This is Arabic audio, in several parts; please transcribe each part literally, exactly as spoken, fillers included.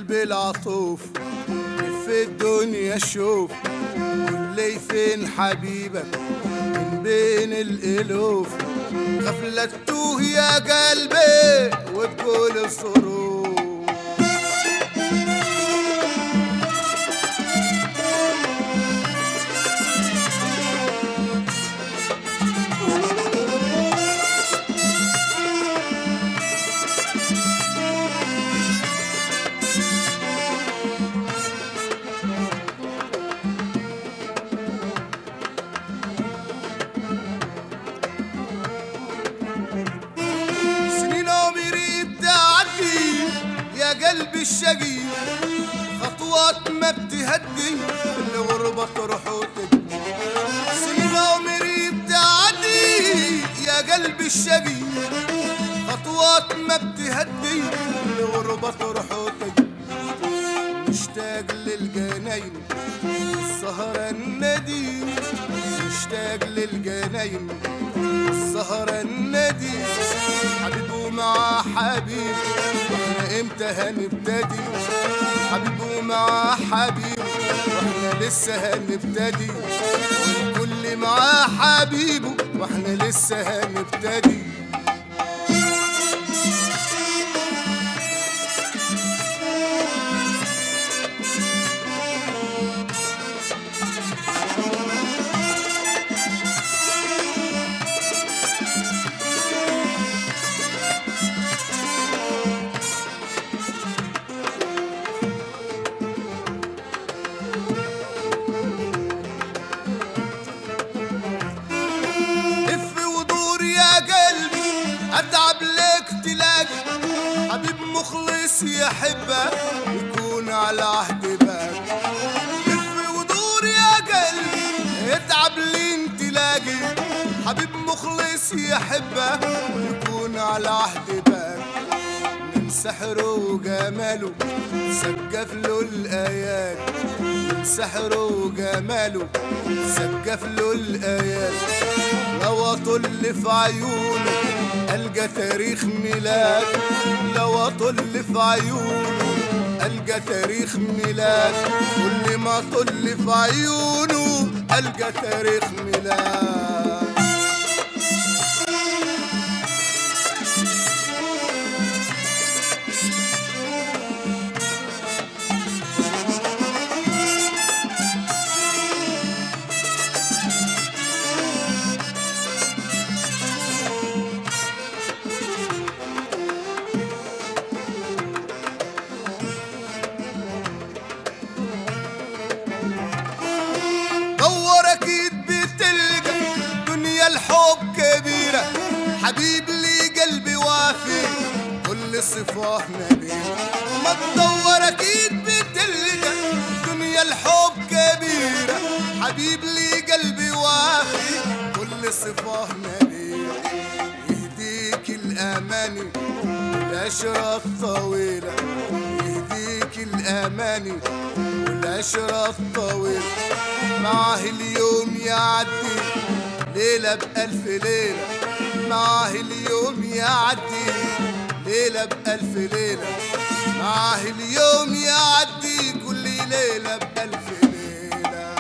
قلبي العطوف في الدنيا شوف قولي فين حبيبك من بين الالوف. غفلة تتوه يا قلبي وبكل الظروف. قلبي الشقي خطوات ما بتهدي الغربة تروح وتجي. سنين عمري بتعدي يا قلبي الشقي خطوات ما بتهدي الغربة تروح وتجي. مشتاق للجناين السهرة الندي مشتاق للجناين السهرة الندي. حبيب ومع حبيب واحنا امتى هنبتدي. حبيب ومع حبيب واحنا لسه هنبتدي. والكل مع حبيبه واحنا لسه هنبتدي. اتعب لك تلاقي حبيب مخلص يحبك يكون على عهد بالك. لف ودور يا قلبي اتعب لين تلاقي حبيب مخلص يحبك يكون على عهد بالك. من سحره وجماله سقف له الايات. من سحره وجماله سقف له الايات. لو اطل في عيونه ألقى تاريخ ميلاد. لو أطل في عيونه ألقى تاريخ ميلاد. كل ما أطل في عيونه ألقى تاريخ ميلاد. الحب كبيرة حبيب لي قلبي وافي كل صفاه نبيل. ما تدور اكيد بتلقى دنيا الحب كبيرة حبيب لي قلبي وافي كل صفاه نبيل. يهديك الاماني والعشرة الطويلة. يهديك الاماني والعشرة الطويلة. معاه اليوم يعدي ليلة بألف ليلة. معاه اليوم يعدي ليلة بألف ليلة. معاه اليوم يعدي كل ليلة بألف ليلة.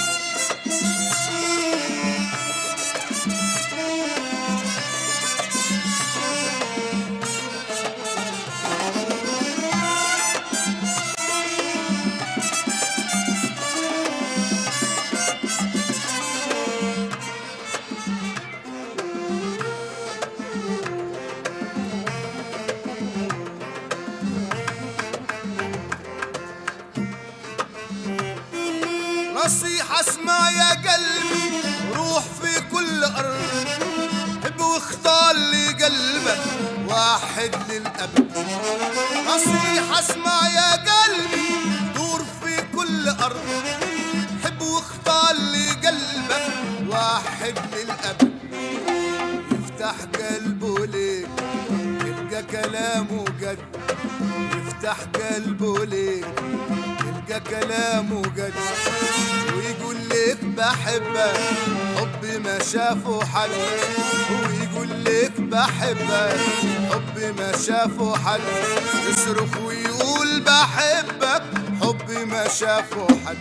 نصيحة اسمع يا قلبي روح في كل أرض. حب واختار لي قلبك واحد للأبد. نصيحة اسمع يا قلبي دور في كل أرض. حب واختار لي قلبك واحد للأبد. يفتح قلبه ليك يلقى كلامه جد. يفتح قلبه ليك يلقى كلامه جد. ويقول لك بحبك حب ما شافه حد. ويقول لك بحبك حب ما شافه حد. يصرخ ويقول بحبك حبي ما شافه حد.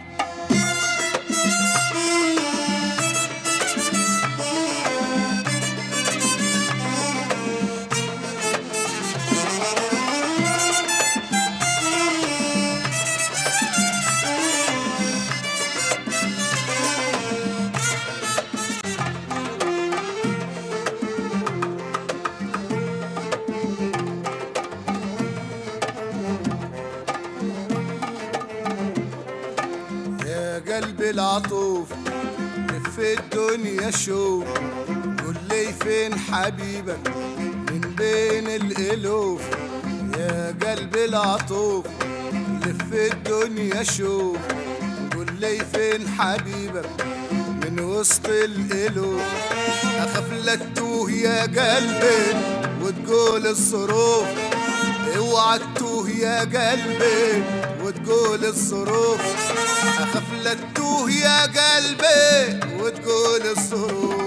قلبي العطوف لف الدنيا شوف، قول لي فين حبيبك من بين الالوف. يا قلبي العطوف لف الدنيا شوف، قول لي فين حبيبك من وسط الالوف. اخاف لا تتوه يا قلبي وتقول الظروف، اوعى تتوه يا قلبي وتقول الظروف. اخاف لا تتوه يا قلبي وتقول الظروف.